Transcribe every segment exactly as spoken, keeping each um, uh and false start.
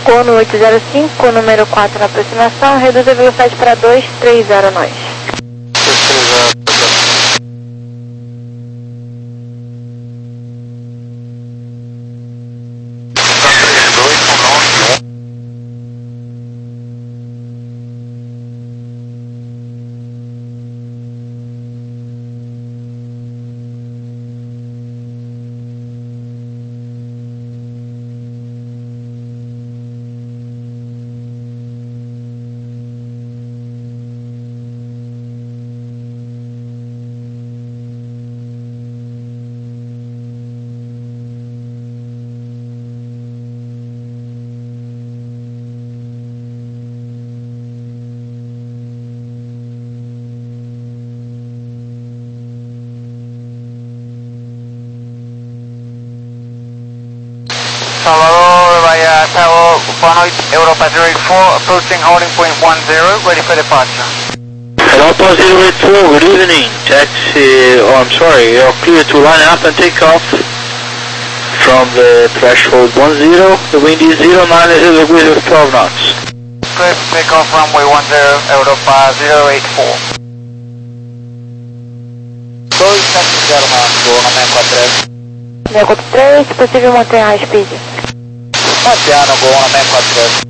Corno oito zero cinco, número quatro na aproximação, reduz a velocidade para dois três zero nós. Salvador, via Tower, one eight, Europa zero eight four, approaching holding point one zero, ready for departure. Europa zero eight four, good evening, taxi, oh I'm sorry, you're clear to line up and take off from the threshold one zero, the wind is zero nine degrees with twelve knots. Clear to take off runway one zero, Europa zero eight four. dois sete zero na zona seis quatro três. seis quatro três, possível manter a speed. Marciano, go on seis quatro três.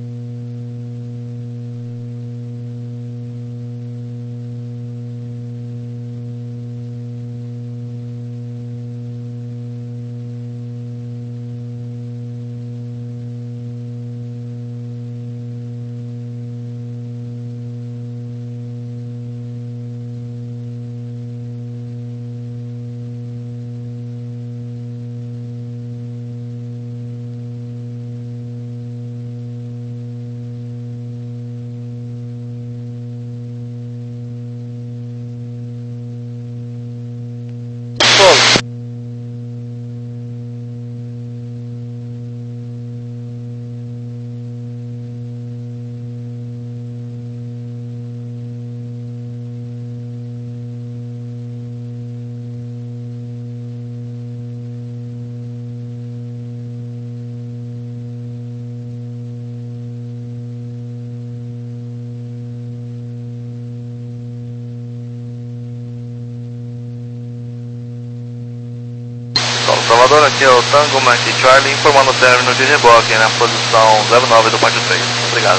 Salvador, aqui é o Tango Mike Charlie, informando o término de reboque na posição zero nove do pátio três. Obrigado.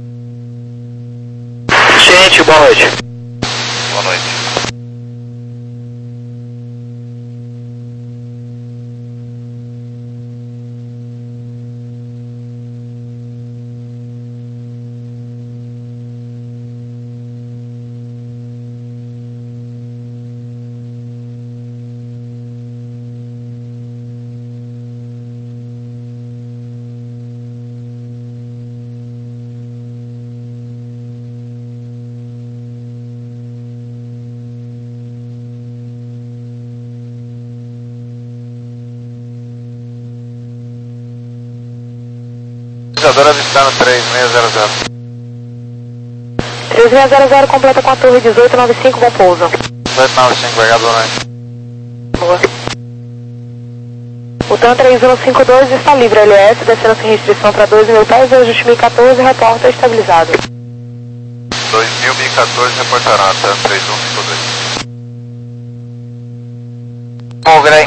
Gente, boa noite. Boa noite. Isadora avistando três seis zero zero. três seis zero zero completa com a torre dezoito noventa e cinco, bom pouso. dezoito noventa e cinco, obrigado, boa noite. Boa. O TAM três um cinco dois está livre, L S, descendo sem restrição para dois mil pés, ajuste mil e quatorze, reporta estabilizado. dois mil e quatorze reportará, tá? três um cinco dois. Bom, Grey.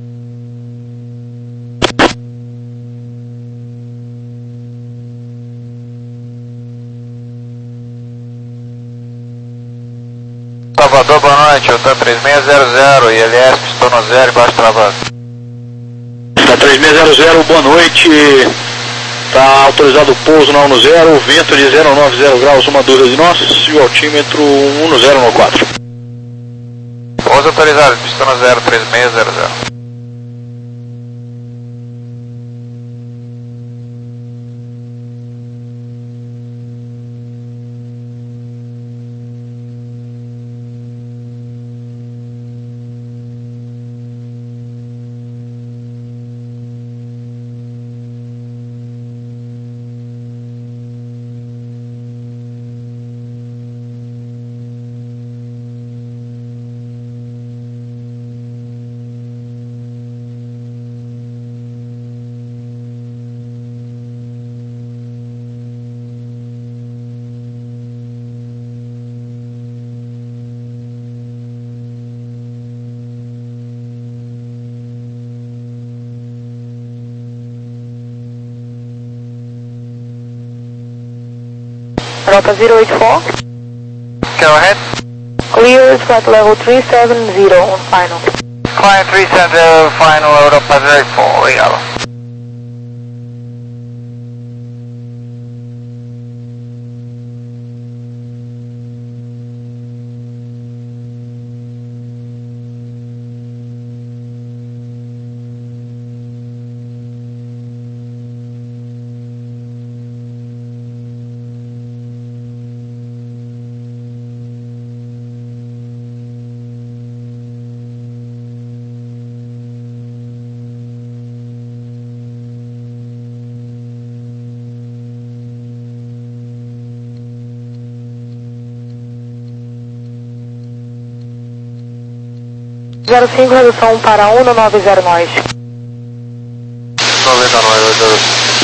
Salvador, boa noite, o TAM três seis zero zero e L S pistono zero embaixo travado. Tá três seis zero zero, boa noite. Tá autorizado o pouso na um zero, vento de zero nove zero graus, uma dúzia de nós, e o altímetro um zero no quatro. Pouso autorizado, pistono zero, três seis zero zero. Europa zero eight four. Go ahead. Clear flight level three seven zero on final. Client three seven zero, final Europa zero eight four, obrigado. zero cinco, redução um para um no nove zero nós. noventa e nove, zero.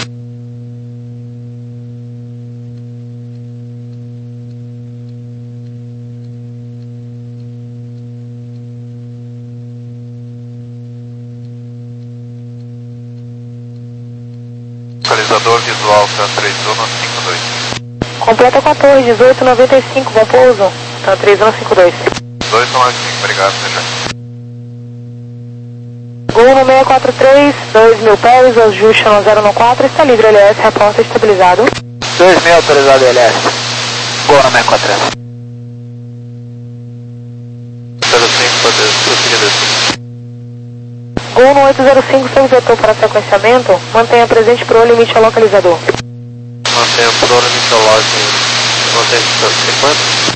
Localizador visual T A três um cinco dois. Completa com a torre dezoito noventa e cinco, bom pouso. Tá três um cinco dois. dois nove cinco, obrigado, seja. Gol no seis quatro três, dois mil pés, ajuste no zero no quatro, está livre L S, reporta estabilizado. dois mil autorizado L S. Gol no seis quatro três. zero cinco, pode prosseguir desse. Gol no oito zero cinco, seu vetor para sequenciamento, mantenha presente pro limite ao localizador. Mantenha por hora limite ao lodge. Mantenha cinquenta.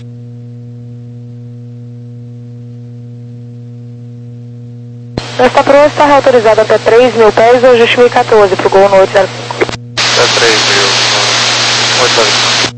Esta proa está reautorizada até três mil pés, ajuste mil e quatorze para o Gol no oito zero cinco. Até três mil. oito zero cinco.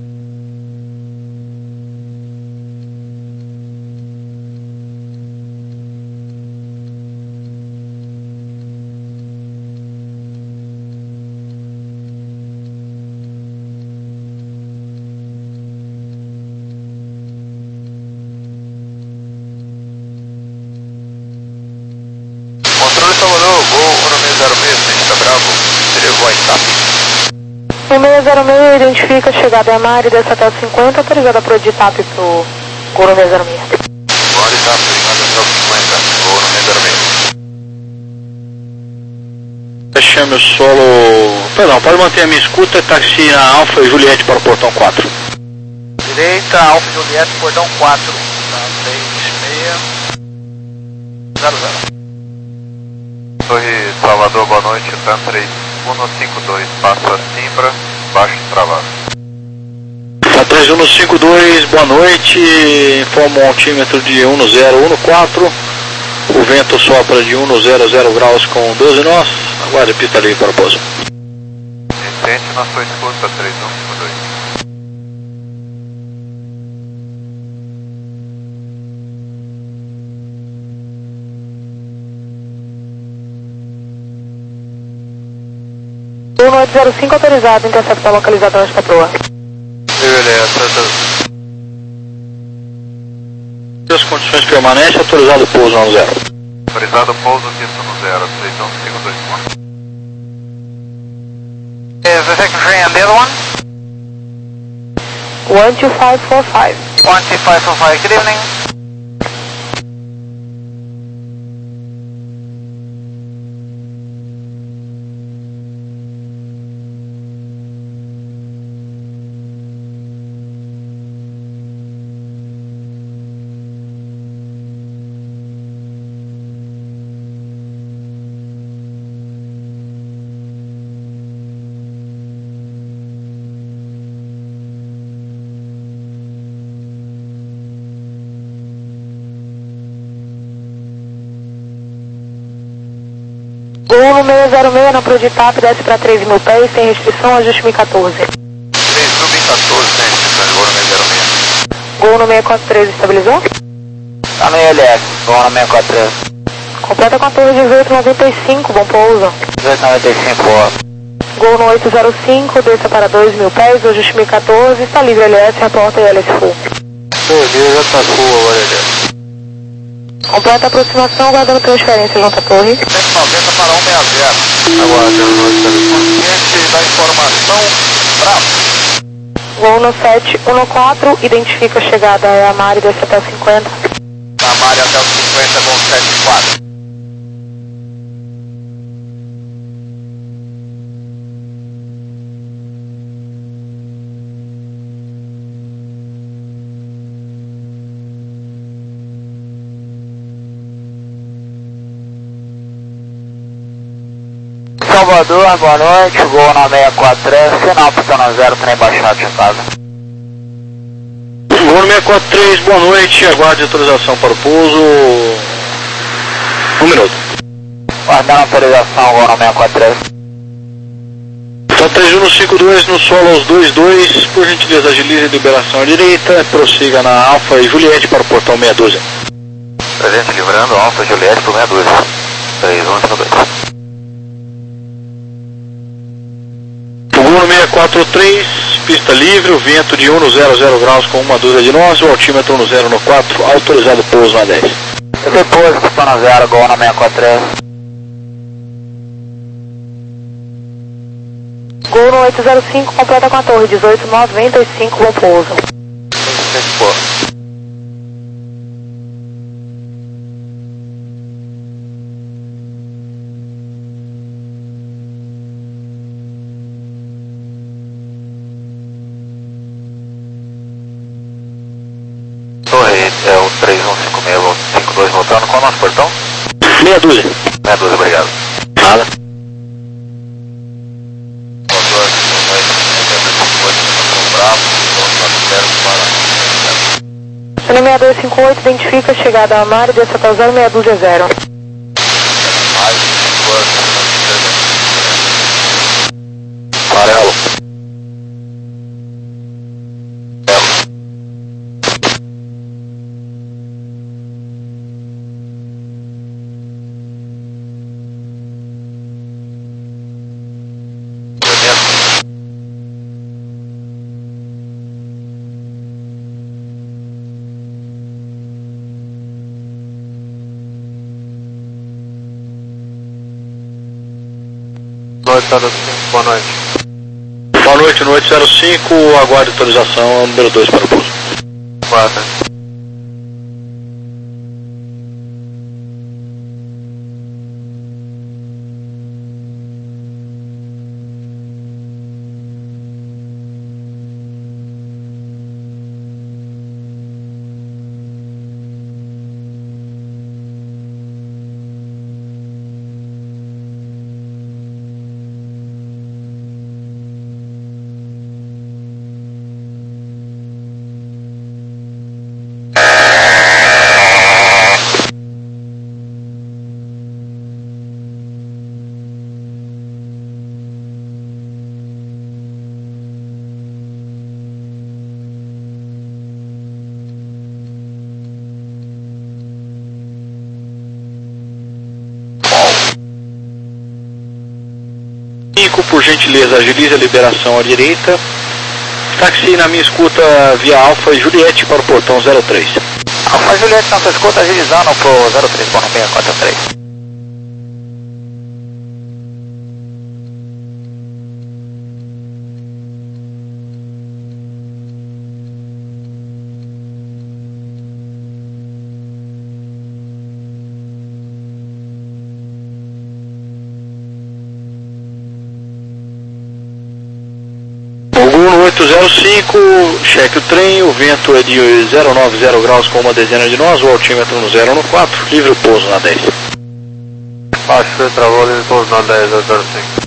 Controle Salvador, Gol no seis zero seis, Santa Bravo, seria o WhatsApp. O seis zero seis identifica a chegada em Mari, desce até o cinquenta, autorizada para o D T A P para o Gol no seis zero seis. WhatsApp, obrigado até o cinquenta, Gol no seis zero seis. Fechamos o solo. Perdão, pode manter a minha escuta, taxi na Alfa e Juliette para o portão quatro. Direita, Alfa Juliette, portão quatro. Tá, três seis zero zero. Torre Salvador, boa noite, T A M três um cinco dois, passa Simbra, baixo travado. três um cinco dois, boa noite, informa um altímetro de um zero um quatro, o vento sopra de um zero zero graus com doze nós, aguarde pista livre para o pouso. Incêndio na sua escuta, três um cinco dois. Gol no oito zero cinco autorizado, interceptar o localizador nesta proa. Beleza, As condições permanentes, autorizado o pouso no zero. autorizado pouso, pista no zero, três um cinco dois. Is the secretary on the other one? one two five four five. one two five four five, good evening. Gol no seis zero seis na Pro D T A P, desce para três mil pés, sem restrição, ajuste mil e quatorze. três mil e quatorze, né? Gol no seis zero seis. Gol no seis quatro três, estabilizou? Tá no I L S, Gol no seis quatro três. Completa com a torre dezoito noventa e cinco, bom pouso. dezoito noventa e cinco, boa. Gol no oito zero cinco, desça para dois mil pés, ajuste mil e quatorze, está livre L S, reporta I L S full. Beleza, já tá full agora, L. Completa a aproximação, guardando transferência junto à torre. cento e noventa para cento e sessenta. Aguardando o consciente da informação, bravo. Voo no sete um quatro, identifica a chegada, é a Mari, desce até o cinquenta. A Mari até o cinquenta, voo sete quatro. Salvador, boa noite, voo na seis quatro três, sinal pisando zero, trem baixado de casa. Voo no seis quatro três, boa noite, aguarde autorização para o pouso. Um minuto. Guardando autorização, voo na seis quatro três. Então três um cinco dois no solo aos dois dois, por gentileza agilize a liberação à direita, prossiga na Alfa e Juliette para o portão meia dúzia. Presente livrando Alfa e Juliette para o meia dúzia. três um cinco dois. Voo no seis quatro três, pista livre, o vento de um no zero zero graus com uma dúzia de nós, o altímetro no zero no quatro, autorizado pouso na dez. Depois, pisando zero, voo na seis quatro três. Gol no oito zero cinco, completa com a torre, dezoito noventa e cinco, bom pouso. Torre, é o três um cinco seis, cinco dois voltando, qual é o nosso portão? Meia dúzia. Meia dúzia, obrigado. Nada. Channel seis dois cinco oito, identifica a chegada a Mari, desce até o zero seis dúzia zero. Amarelo. Boa noite. Boa noite, no oito zero cinco, aguarde autorização número dois para o pouso. quatro. Por gentileza, agilize a liberação à direita. Táxi na minha escuta via Alfa e Juliette para o portão zero três. Alfa e Juliette na sua escuta, agilizando pro zero três, voo no seis quatro três. oito zero cinco, cheque o trem, o vento é de zero nove zero graus com uma dezena de nós, o altímetro no zero no quatro, livre o pouso na dez. Baixo, travou, livre pouso na dez, zero zero cinco.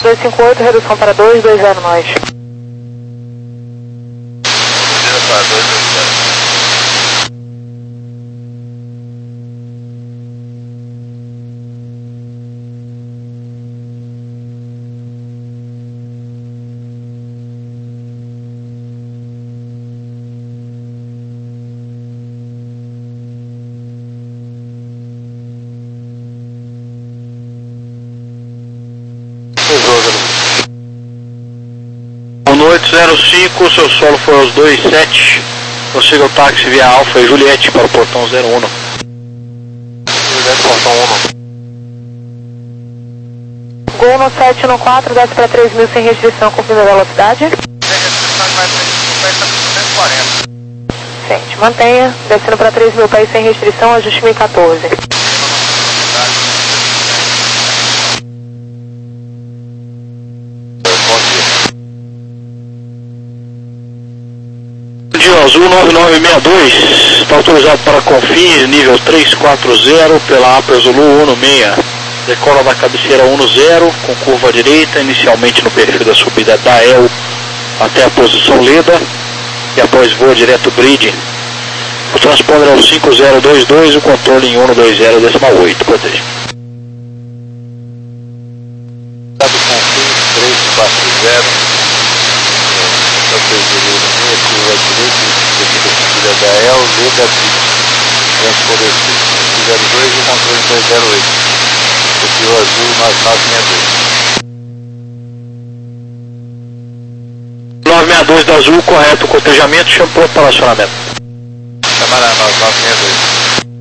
dois cinco oito, redução para dois dois zero nós. Vira para dois dois zero. Boa noite, zero cinco, seu solo foi aos dois sete. Consiga o táxi via Alfa e Juliette para o portão zero um. Juliette, portão um. Gol no sete no quatro, desce para três mil sem restrição, confirma a velocidade. Tem restrição de mais duzentos e quarenta. Sente, mantenha, descendo para três mil pés sem restrição, ajuste mil e quatorze. Dia Azul nove nove seis dois, está autorizado para Confins, nível três quatro zero, pela Apple Zulu um seis. Decola da cabeceira um zero, com curva à direita, inicialmente no perfil da subida da E L até a posição Leda, e após voo direto grid. O transponder é o cinco zero dois dois, o controle em um dois zero decimal oito, proteja. Estado Confins três quatro zero. Apple Zulu curva à direita, perfil da subida da E L, Leda grid. Transponder cinco zero dois, o controle em dois zero oito. Perfil azul nove nove seis dois. nove seis dois da Azul, correto, cotejamento, shampoo para acionamento. Camarada nove nove seis dois.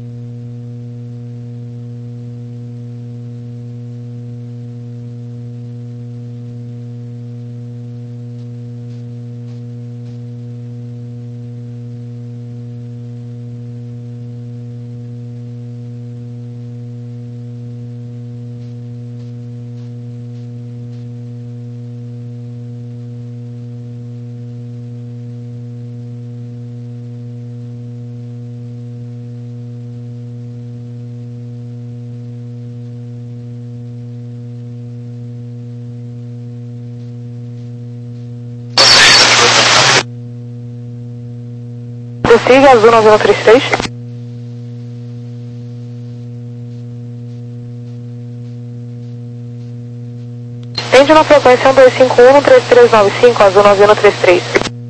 Prossiga, Azul nove um três três. Tende na frequência um dois cinco um, três três nove cinco, Azul nove um três três.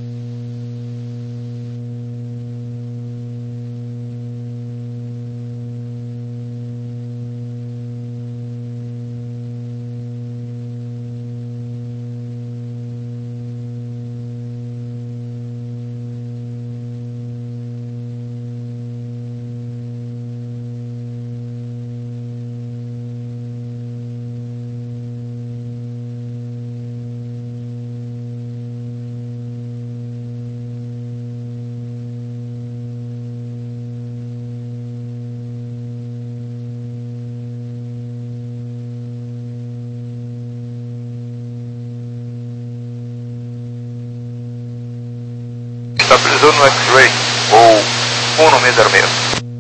Estabilizou no X-Ray, ou um seis zero seis.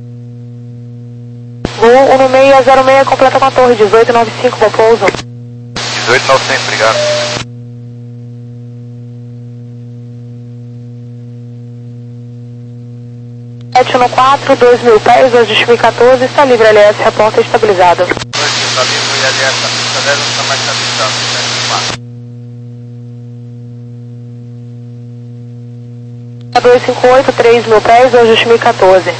Gol um seis zero seis, completa com a torre, dezoito nove cinco, bom pouso. dezoito novecentos, obrigado. sete no quatro, dois mil pés, ajuste mil e quatorze, está livre, L S, reporta estabilizado. Está livre e ali essa pista dela não está mais estabilizado, sete dois cinco oito, três mil pés, ajuste mil e quatorze.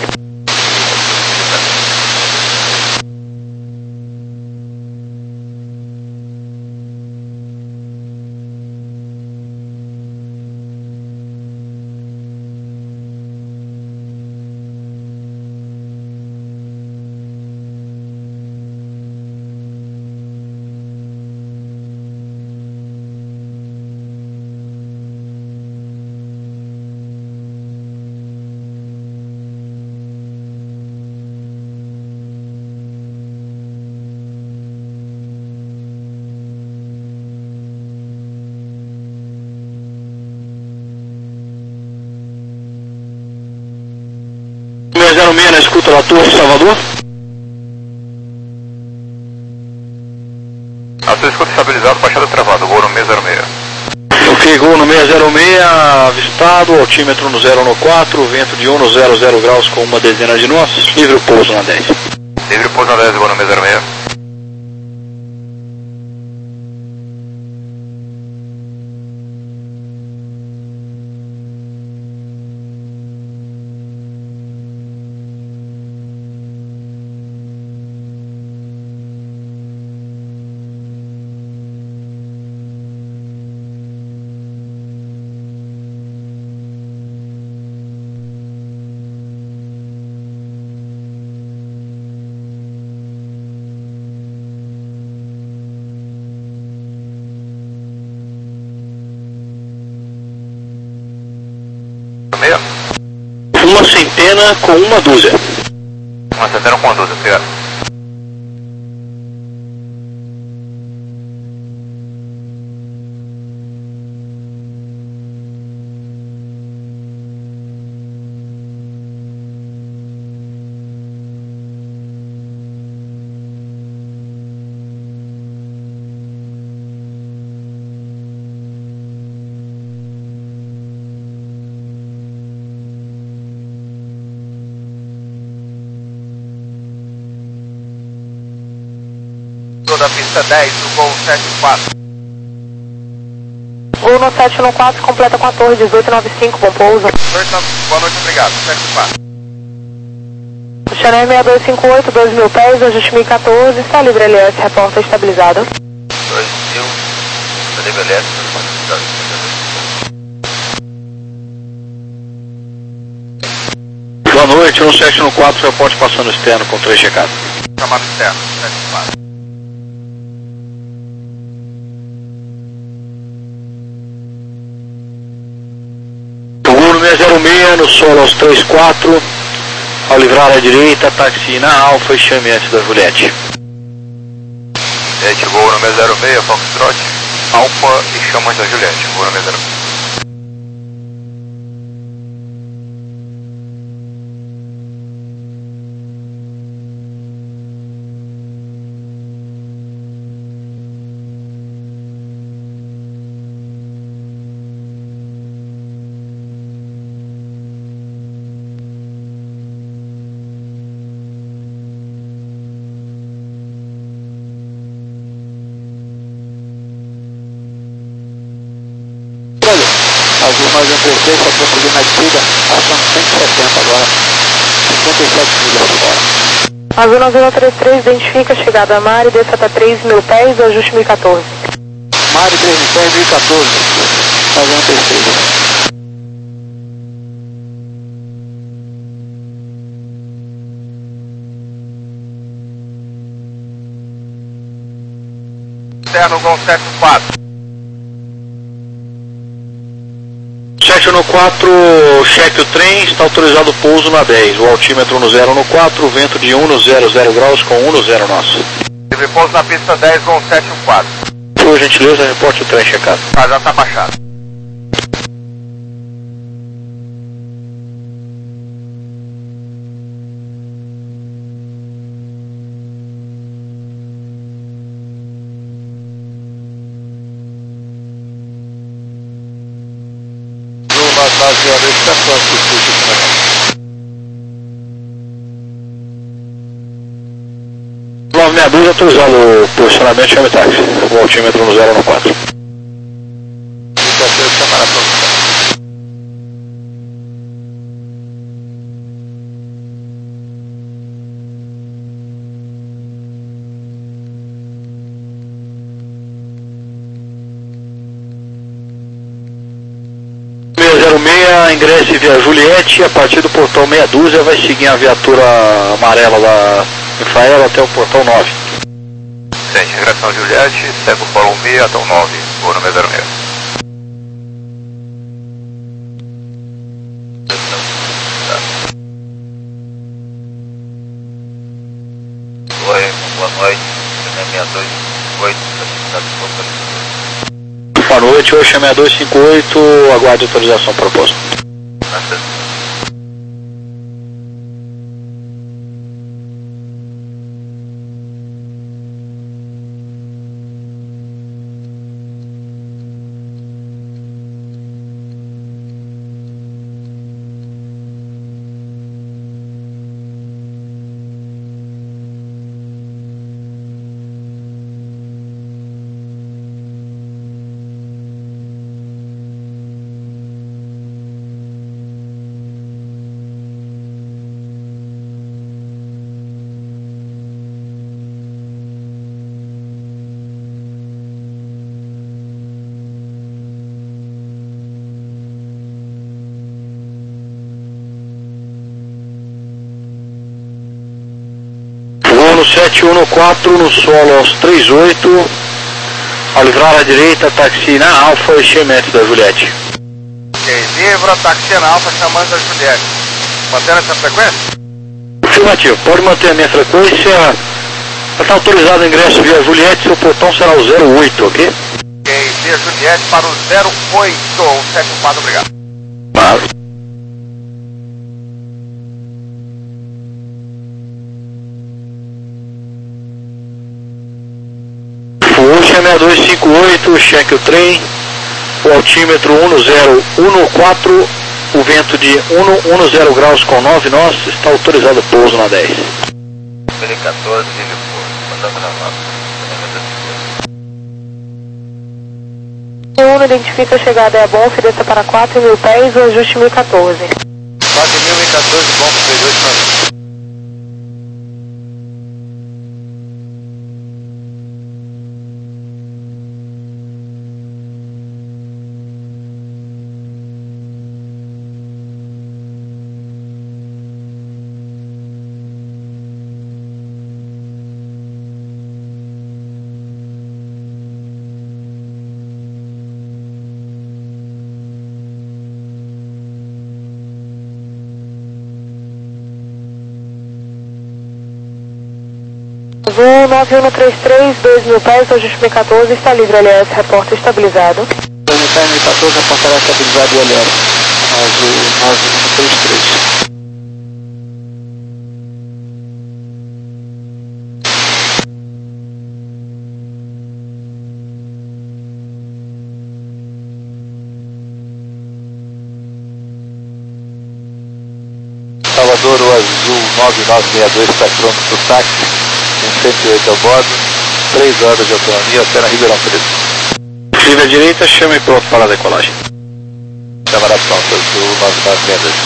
zero seis na escuta da Torre, Salvador. A sua escuta estabilizada, baixada travada. Gol no seis zero seis, avistado, altímetro no zero no quatro, vento de um no zero zero graus com uma dezena de nós, livre o pouso na dez. Livre o pouso na dez, Gol no seis zero seis. Uma centena com uma dúzia. Uma centena com uma dúzia, obrigado. Da pista dez, do Gol sete quatro. Gol no sete no quatro, completa com a torre dezoito nove cinco, bom pouso. Boa noite, obrigado. sete quatro. Chanel seis dois cinco oito, dois mil pés, ajuste mil e quatorze, está livre L S, reporta estabilizado. dois mil, está livre L S, Boa noite, um sete no quatro, reporte passando externo com três checados. Chamado externo, sete quatro. seis zero seis no solo aos três quatro, ao livrar à direita, táxi na Alfa e chame antes da Juliette. Juliette, Gol no seis zero seis, Foxtrot, Alfa e chama antes da Juliette, Gol no seis zero seis. Azul nove um três três, está prosseguindo na descida, passando cento e setenta agora, cinquenta e sete milhas agora. Azul nove um três três, identifica a chegada a Mari, desça até três mil pés, ajuste mil e quatorze. Mari três mil pés, mil e quatorze, Azul um três três. Externo, Gol sete quatro. sete no quatro, cheque o trem, está autorizado o pouso na dez, o altímetro no zero no quatro, vento de um no zero zero graus com um no zero nosso. Livre pouso na pista dez, Gol sete quatro. Por gentileza, reporte o trem checado. Ah, já está baixado. Base horas está próximo do curso nove seis dois, autorizado o posicionamento, chame táxi, o altímetro no zero no quatro. Helicóptero chamar a produção. seis zero seis, ingresse via Juliette, a partir do portão meia dúzia vai seguir a viatura amarela da Rafael até o portão nove. Sente, regressão Juliette, segue o Polo um até o nove, Gol no seis zero seis. Oi, boa noite, seis dois cinco oito, Boa noite, hoje é seis dois cinco oito, aguarde autorização proposta. Juliette um quatro no solo aos três oito. Ao livrar à direita, táxi na Alfa, enchimento da Juliette. Ok, livra, táxi na Alfa, chamando da Juliette. Mantendo essa frequência? Afirmativo, pode manter a minha frequência. Está autorizado o ingresso via Juliette, seu portão será o zero oito, ok? Ok, via Juliette para o zero oito, sete quatro, obrigado. Claro. Fuxa seis dois cinco oito, cheque o trem, o altímetro um zero um quatro, o vento de cento graus com nove nós, está autorizado o pouso na dez. P quatorze, mandando na mapa. um identifica a chegada é bom, ofereça para quatro mil pés, o ajuste mil e quatorze. quatro mil e quatorze, bom, três oito nove. Azul nove um três três, dois mil pés, ajuste mil e quatorze, está livre, L S, reporta estabilizado. dois mil pés, mil e quatorze, reportará estabilizado e L S. Azul nove um três três. Salvador, o Azul nove nove seis dois está pronto para o táxi, com cento e oito a bordo, três horas de autonomia até na Ribeirão Preto. Livre à direita, chame pronto para a decolagem. Câmara pronta, Azul nove nove seis dois.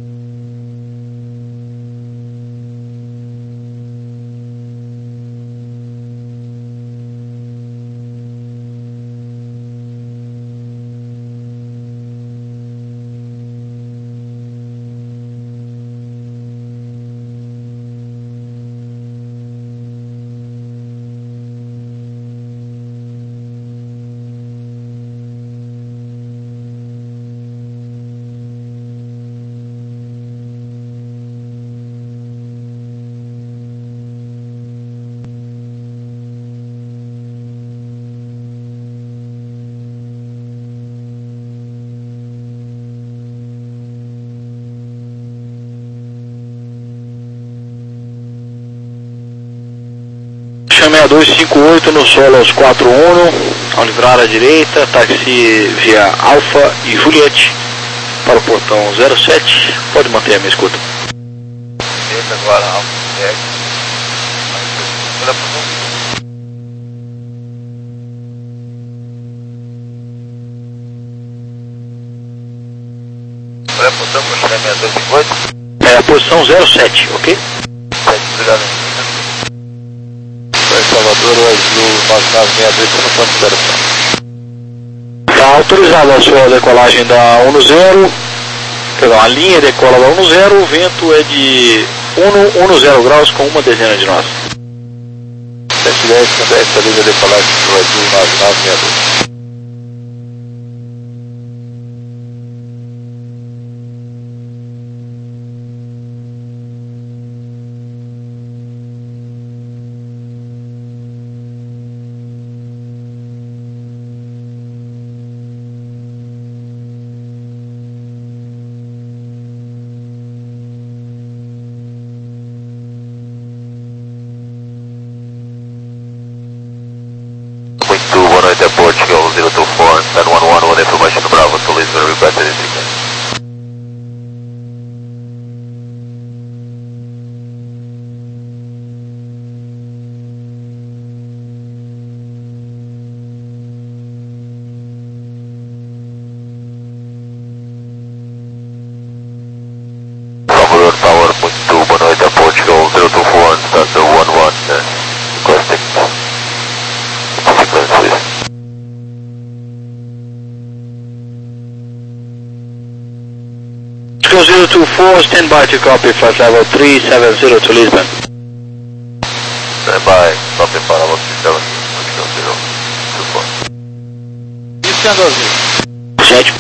seis dois cinco oito no solo aos quatro um, ao livrar à direita, táxi via Alfa e Juliette para o portão zero sete, pode manter a minha escuta. Direita agora, Alfa, Juliette. Qual é a posição para chegar seis dois cinco oito? É a posição zero sete, ok? sete, obrigado. Salvador, o Azul nove nove seis dois, está no ponto de operação. Está autorizada a sua decolagem da um zero, perdão, a linha decola da um zero, o vento é de cento graus com uma dezena de nós. sete dez, com dez, está livre a decolagem do Azul nove nove seis dois. Portugal zero two four, ten one one, one information Bravo to Lisbon, requested in sequence. Salvador Tower, point two, boa noite a Portugal zero two four, start the one one, uh, requesting sequence please. zero two four, stand by to copy flight level three seven zero to Lisbon. puxando azul. sete.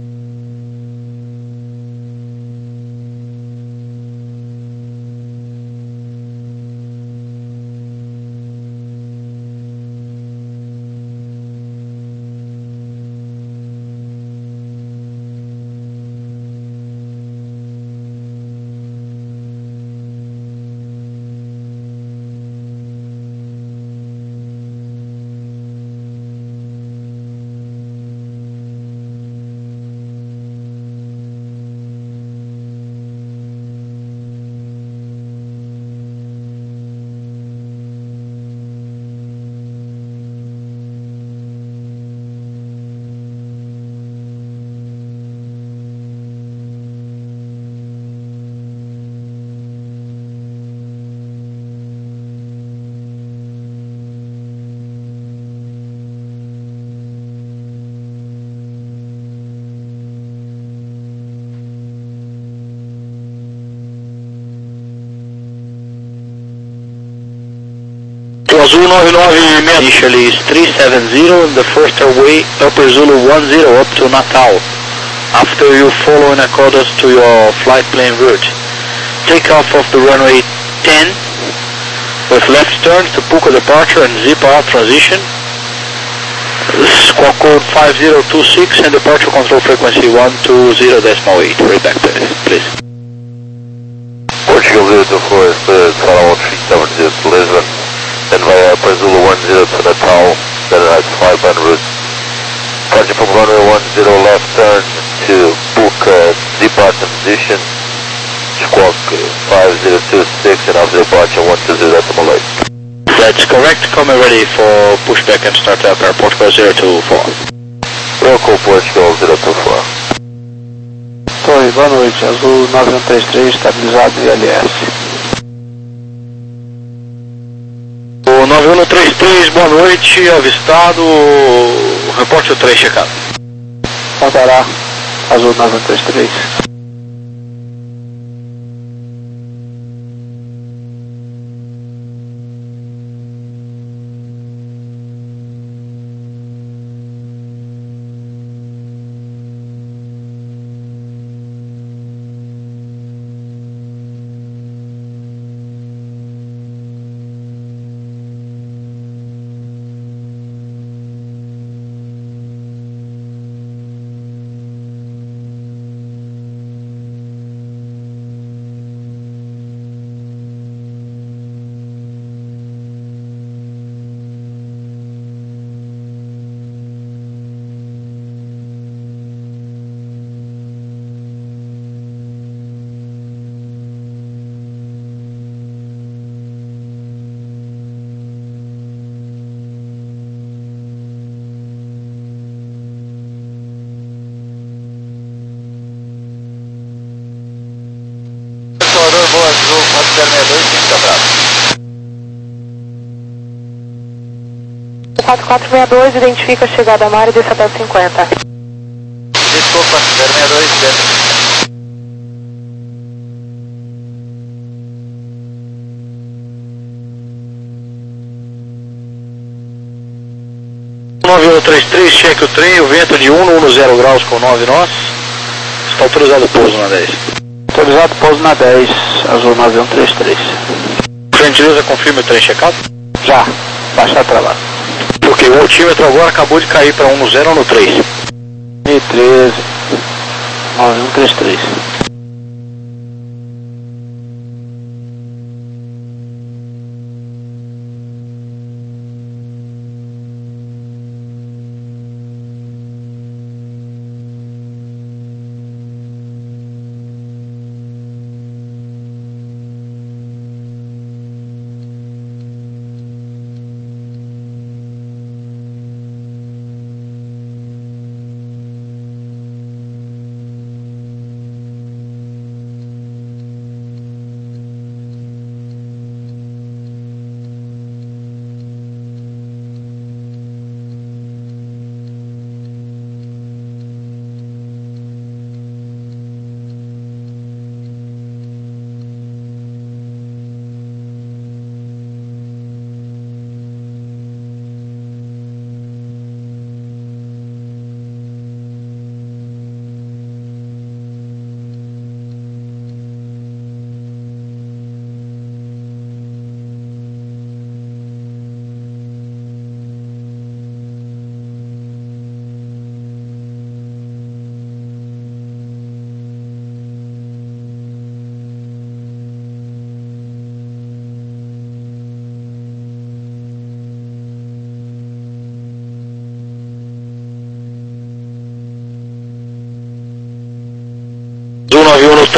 Azul nove nove seis. Initially is three seven zero in the first airway, Upper Zulu one zero up to Natal. After you follow in accordance to your flight plan route. Take off of the runway ten with left turn to Puka departure and zip out transition. Squawk code five zero two six and departure control frequency one two zero decimal eight. Right back there, please. Portugal zero two four is the Toronto three seven zero to Lisbon. Then via Upper Zulu one zero to Natal, then has five en route. Departure from runway one zero left turn to Puka, depart transition, squawk five zero two six and after departure one two zero decimal eight. That's correct, coming ready for pushback and start up airport Portugal zero two four. Local Portugal zero two four. Torre, boa noite, Azul nove um três três, estabilizado em I L S. O nove um três três, boa noite, avistado, reporte o três checado. Cantará, Azul nove um três três. Boa Azul, quatro zero seis dois, cinco abraço. quatro quatro seis dois, identifica a chegada a mar e desce até cinquenta. Desculpa, zero seis dois, desce. nove um três três, cheque o trem, o vento de um no zero graus com nove nós. Está autorizado o pouso na dez. Autorizado pouso na dez, Azul nove um três três. Por gentileza, confirme o trem checado? Já, baixar trabalho. Ok, o altímetro agora acabou de cair para um no zero ou no três? E treze, nove um três três.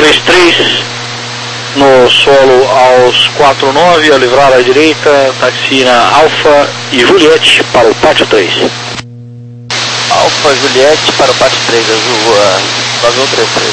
três três no solo aos quatro nove, a livrar à direita, taxi na Alfa e Juliette para o pátio três. Alfa Juliette para o pátio três, azul, uh, nove um três três.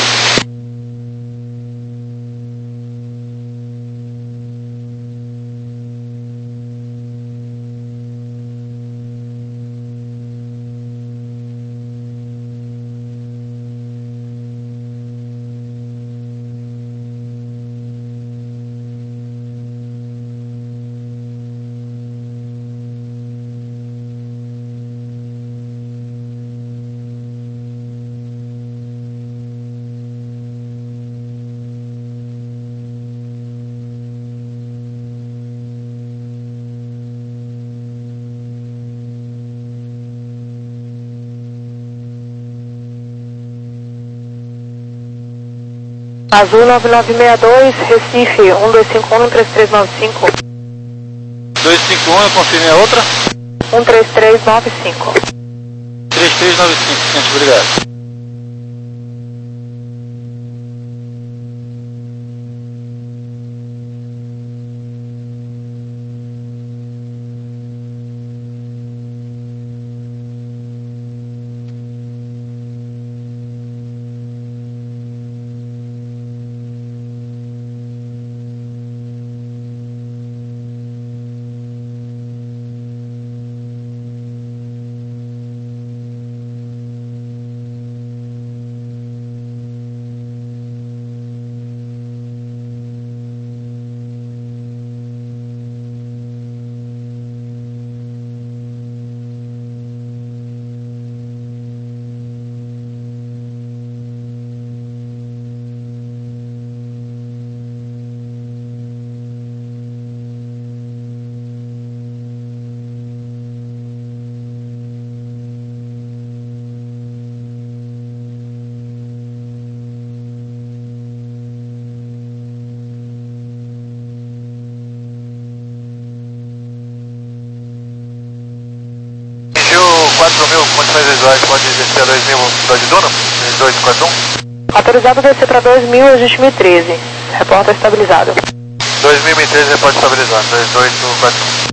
Azul nove nove seis dois, Recife, um dois cinco um, três três nove cinco. dois cinco um, confirme a outra. um três três nove cinco. três três nove cinco, gente, obrigado. quatro mil, condições visuais, pode descer a dois mil, velocidade Duna, dois quatro um. Autorizado a descer para dois mil, ajuste mil e treze. Reporta estabilizado. dois mil e treze, reporta estabilizado, dois dois quatro um.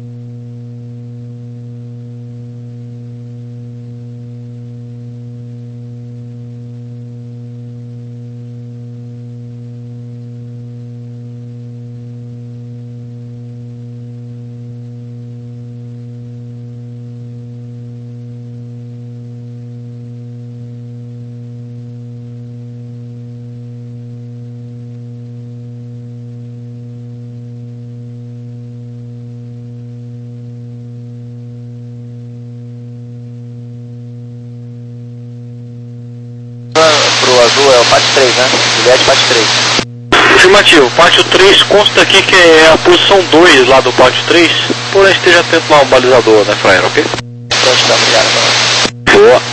Pro azul é o pátio três, né? Juliette, pátio três. Afirmativo, pátio três consta aqui que é a posição dois lá do pátio três, porém esteja atento lá ao balizador, né, Frayer, ok? Pronto, tá, obrigado, mano. Boa.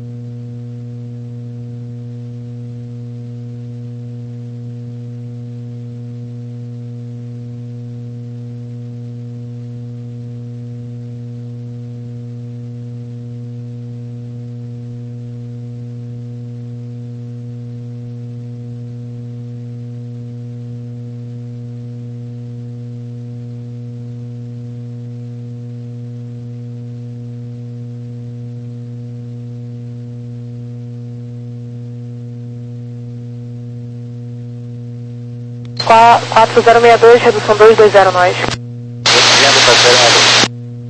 quatro zero seis dois, redução dois dois zero nós. Vendo para zero seis dois.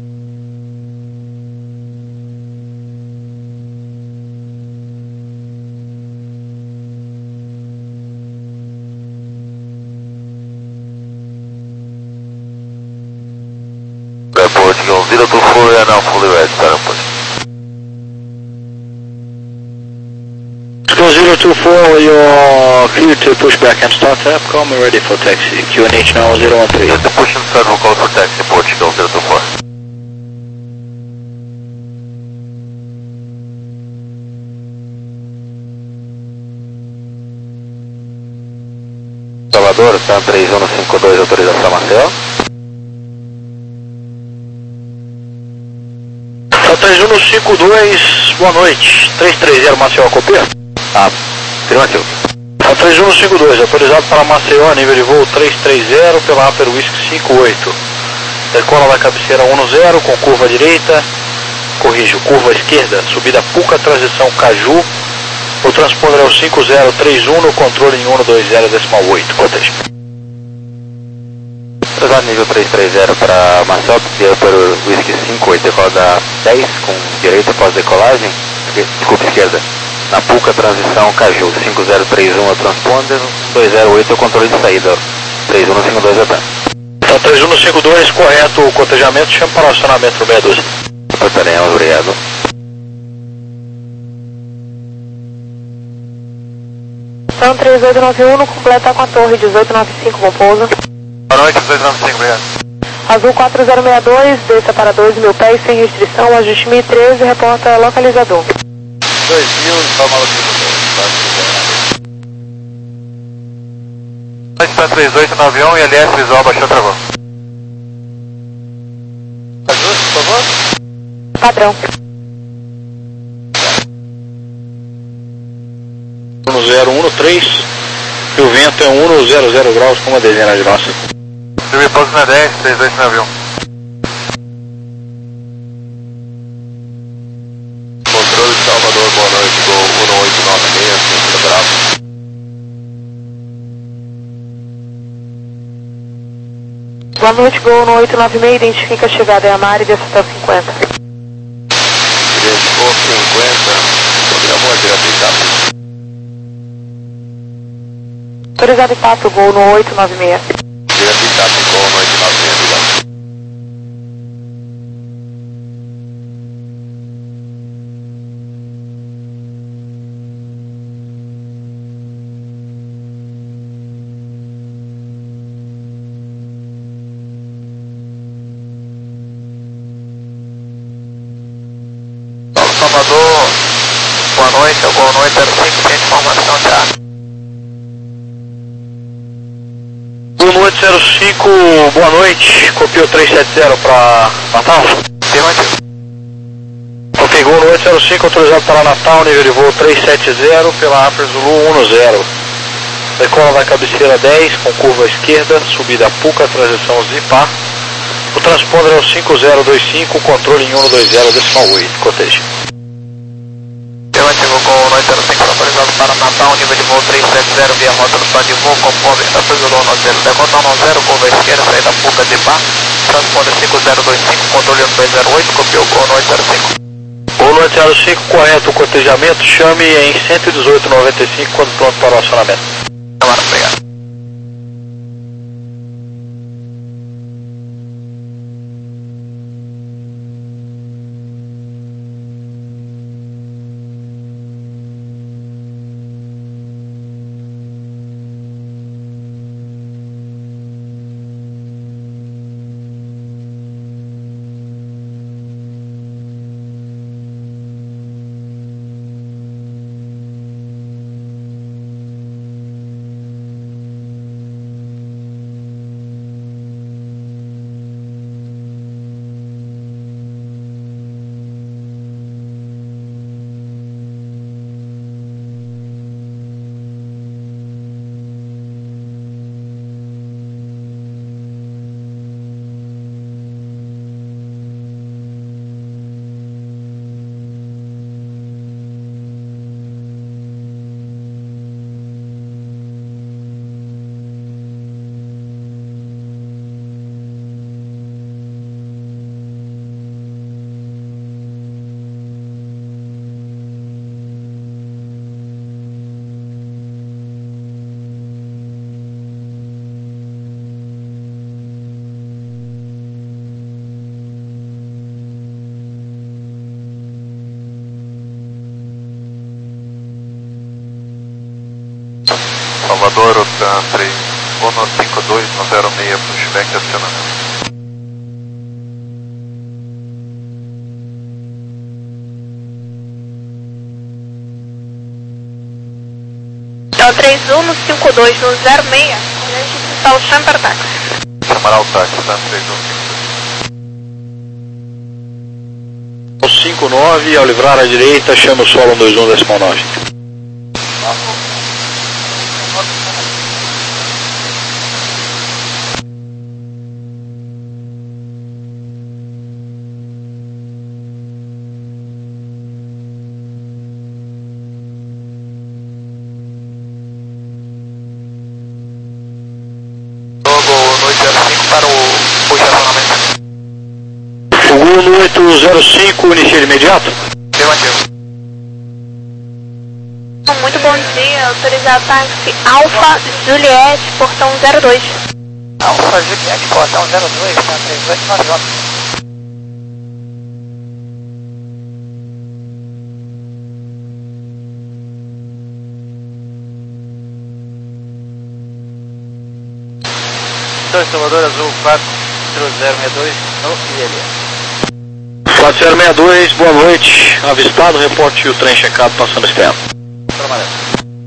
Reporting on zero two four and now fully red, start push. zero two four, you're clear to push back and start up, call me ready for taxi, Q N H now zero one three. Yes, the push and start will call for taxi, Portugal zero two four. Salvador, Sam três um cinco dois, autorização Marcel. Sam três um cinco dois, boa noite, três três zero Marcel, copia? Ah, afirmativo. Então, três um cinco dois, autorizado para Maceió, nível de voo três três zero, pela Upper Whisky cinco oito. Decola da cabeceira um zero, com curva direita, corrijo, curva esquerda, subida Puca, transição Caju. O transponder é o cinco zero três um, no controle em um dois zero decimal oito, cotejo. Autorizado nível três três zero para Maceió, Upper Whisky cinco oito, decola da dez, com direita pós-decolagem, desculpa, esquerda. Na Puca, transição Caju, cinco zero três um é o transponder, dois zero oito é o controle de saída, três um no cinco dois é bem. Então, três um no cinco dois, correto o cotejamento, chama para o acionamento no seis doze. Portaremos, obrigado. Então, três oito nove um, completa com a torre dezoito noventa e cinco, bom pouso. Boa noite, dezoito noventa e cinco, obrigado. Azul quatro zero seis dois, desça para dois mil pés, sem restrição, ajuste mil e treze, reporta localizador. dois mil, informa localizador. Noite para três oito nove um e L S visual, baixou, travou. Ajuste, por favor. Padrão. um zero um no três, e o vento é um zero zero graus, como a dezena de nossa. Subir pouso na dez, três oito nove um. Controle de Salvador, boa noite, Gol um oito nove seis, centro Bravo. Boa noite, Gol no oito nove seis, identifica a chegada em Amari, desça até o cinquenta. Identificou cinquenta, programou a direita. Autorizado quatro, Gol no oito nove seis. Direita e tapa, Gol no oito nove seis, obrigado. Salvador, boa noite, o Gol noite zero cinco, tem informação já. Gol oito zero cinco, boa noite, copiou três sete zero para Natal. Afirmativo. Ok, Gol oito zero cinco, autorizado para Natal, nível de voo três sete zero, pela Upper Zulu um zero. Decola da cabeceira dez, com curva esquerda, subida Puca, transição Zipar. O transponder é o cinco zero dois cinco, controle em um dois zero decimal oito, cotejo. Afirmativo, Gol noite zero cinco, autorizado para Natal, nível de voo três sete zero, via rota do plano de voo, conforme a Zulu um zero, decota um zero, curva esquerda, saída Puca de Bar, transponder cinco zero dois cinco, controle um dois zero oito, copiou Gol noite zero cinco. Gol oito zero cinco, correto o cotejamento, chame em cento e dezoito noventa e cinco, quando pronto para o acionamento. Chamada, obrigado. Salvador, Otan três um cinco dois no zero seis, pushback acionamento. Então, três um no cinco dois no zero seis, está o Chamber Taxi. Chamará o táxi, tá? três um cinco dois. O cinco nove, ao livrar à direita, chama o solo um dois um decimal nove. para o, o estacionamento. Fogo oito zero cinco, inicia de imediato. Afirmativo. Muito bom dia, autorizar táxi Alfa Juliette, portão zero dois. Alfa Juliette, portão zero dois, com três oito nove nove. Salvador Azul quatro zero seis dois no I L. quatro zero seis dois, boa noite. Avistado, reporte o trem checado passando externo. Permanece.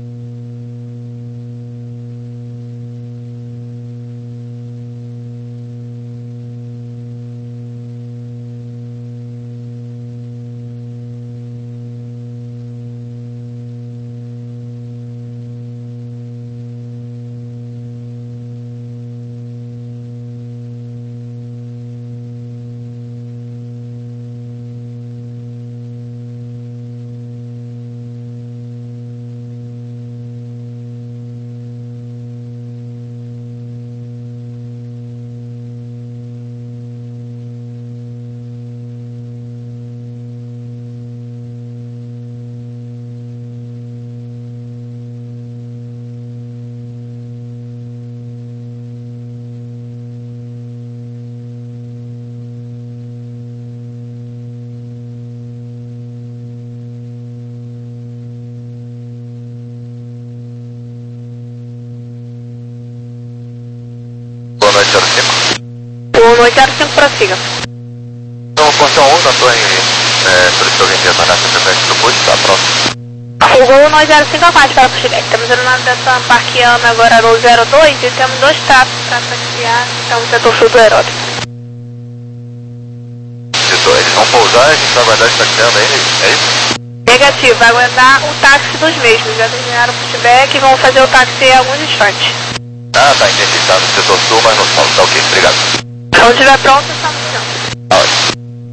Boa noite, zero cinco, prossiga. Então, portão um, da torre, é, solicitou alguém retornar essa frequência do posto, tá próximo. Fogo nove zero cinco a quatro para o feedback. Estamos indo dessa parqueando agora no zero dois e temos dois tratos para taxiar, então no setor sul do aeródromo. Eles vão pousar e a gente vai aguardar eles taxiando aí, é isso? Negativo, vai aguardar o táxi dos mesmos. Já terminaram o feedback e vão fazer o táxi em alguns instantes. Ah, tá, entendi, tá no setor sul, mas no solo, tá ok, obrigado. Quando estiver pronto, estamos juntos. Tá ótimo.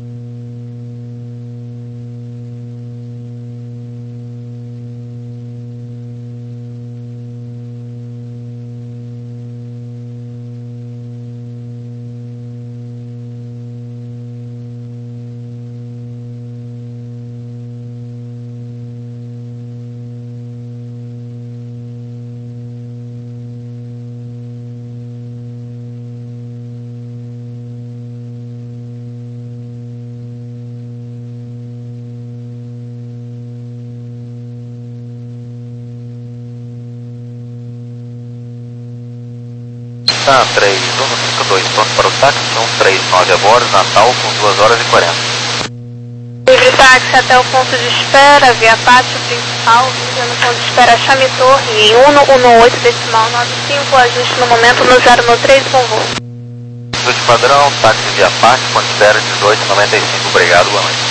Tá, três um cinco dois, pronto para o táxi, são três nove a bordo, Natal, com duas horas e quarenta. Livre táxi até o ponto de espera, via pátio principal, visa no ponto de espera Chame Torre, em um um oito decimal nove cinco, ajuste no momento no zero três, bom voo. Ajuste padrão, táxi via pátio, ponto de espera dezoito e noventa e cinco, obrigado, boa noite.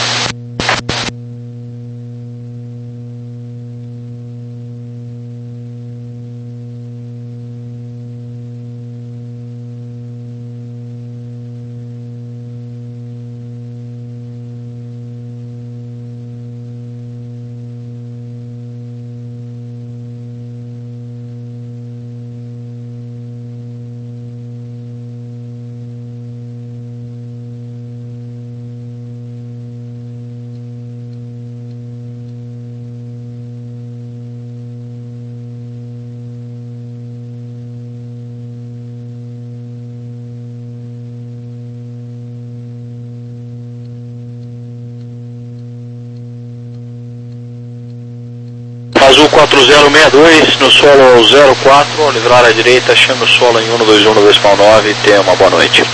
Azul quatro zero seis dois, no solo zero quatro, livrar à direita, chame o solo em um dois um no decimal nove e tenha uma boa noite.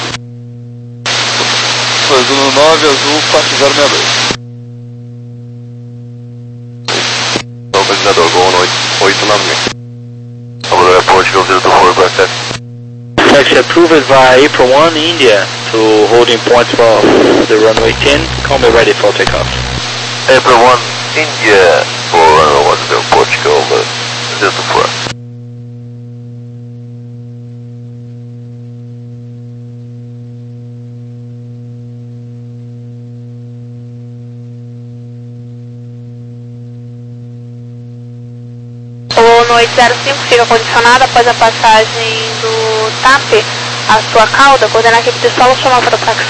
Azul nove, Azul quatro zero seis dois. Então, pesquisador, gol oito nove mil. Over airport, go zero two four, go ahead. Taxi approved by April one, India, to holding point for the runway ten, call me ready for takeoff. April one, India, for runway one zero, Portugal, zero two four. O noite zero cinco fica condicionado após a passagem do T A P a sua cauda, coordenar a equipe de solo, chamar para o táxi.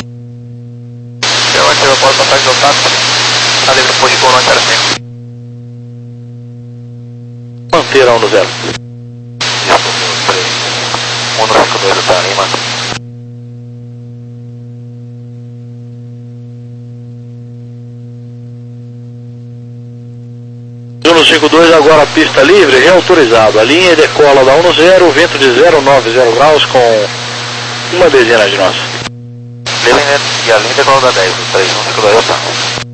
Eu ativo a porta do ataque do táxi. Está livre por de Colônia zero cinco. Manter a um no zero. Isso, três. um no cinco dois da Lima. um no cinco dois, agora pista livre, reautorizado. A linha decola da um no zero, vento de zero nove zero graus com uma dezena de nós. Linha, e a linha decola da dez, o três um cinco dois está.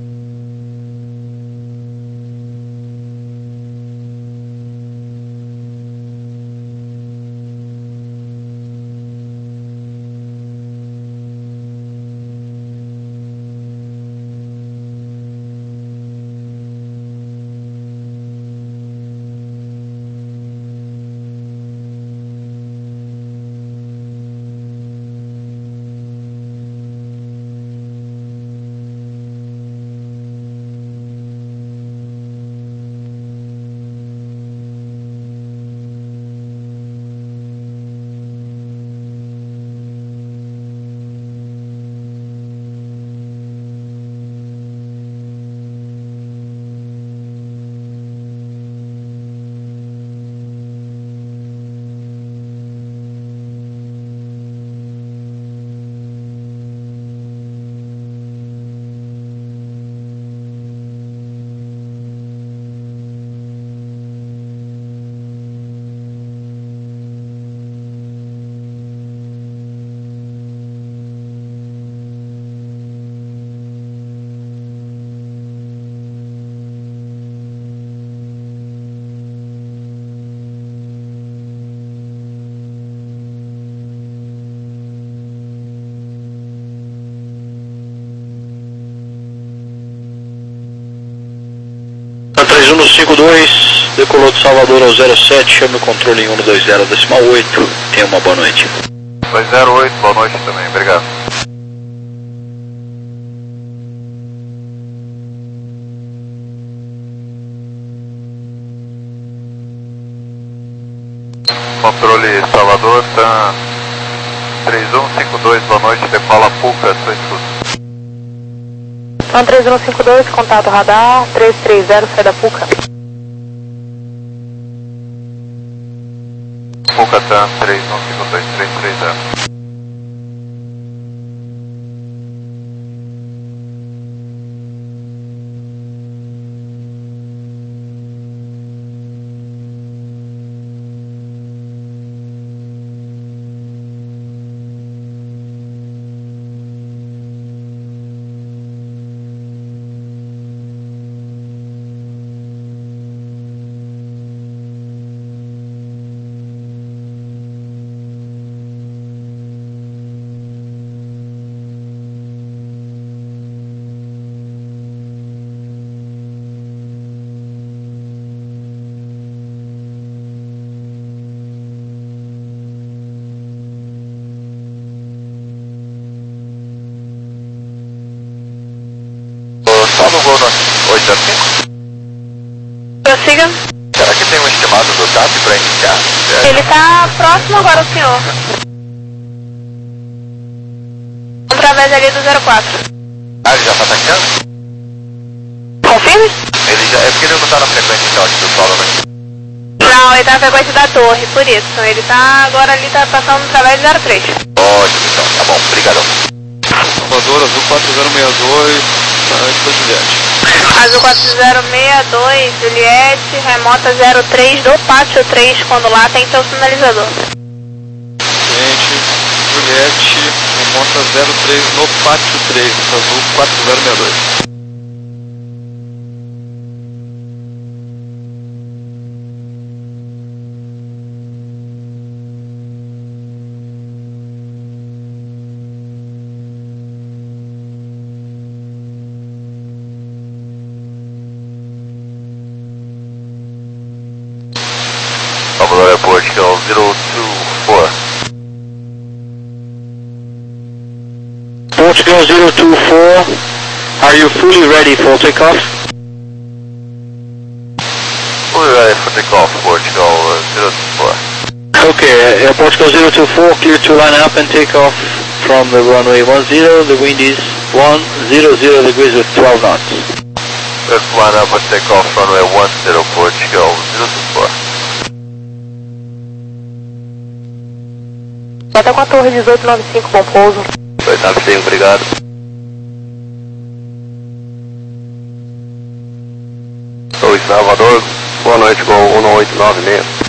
três um no cinco dois, decolou de Salvador ao zero sete, chame o controle em um dois zero decimal oito, tenha uma boa noite. dois zero oito, boa noite também, obrigado. Controle Salvador, tá três um cinco dois, boa noite, decola Puca, sua escuta. Então três um cinco dois, contato radar, três três zero, sai da Puca. Puca Tan, três um cinco dois, três três zero. No voo oito zero cinco? Prossiga. Será que tem um estimado do T A P para iniciar? Ele está próximo agora, o senhor. Através ali do zero quatro. Ah, ele já está taxando? Confirme? Ele já, é porque ele não está na frequência então, aqui do solo, né? Não, ele está na frequência da torre, por isso. Ele está agora ali, está passando através do zero três. Ótimo, então, tá bom, obrigadão. Salvador, azul quatro zero seis dois, para Juliette. Azul quatro zero seis dois, Juliette, remota zero três do pátio três, quando lá tem seu sinalizador. Gente, Juliette, remota zero três no pátio três, azul quatro zero seis dois. Salvador Airport, Hill zero two four. Portugal zero two four, are you fully ready for takeoff? Fully ready for takeoff, Portugal zero two four. Okay, uh, Portugal zero two four, clear to line up and take off from the runway one zero. The wind is one zero zero degrees with twelve knots. Let's line up and take off runway one zero, Portugal zero two four. Até com a torre dezoito noventa e cinco, bom pouso. dezoito noventa e cinco, obrigado. Torre Salvador, boa noite, com um oito nove seis.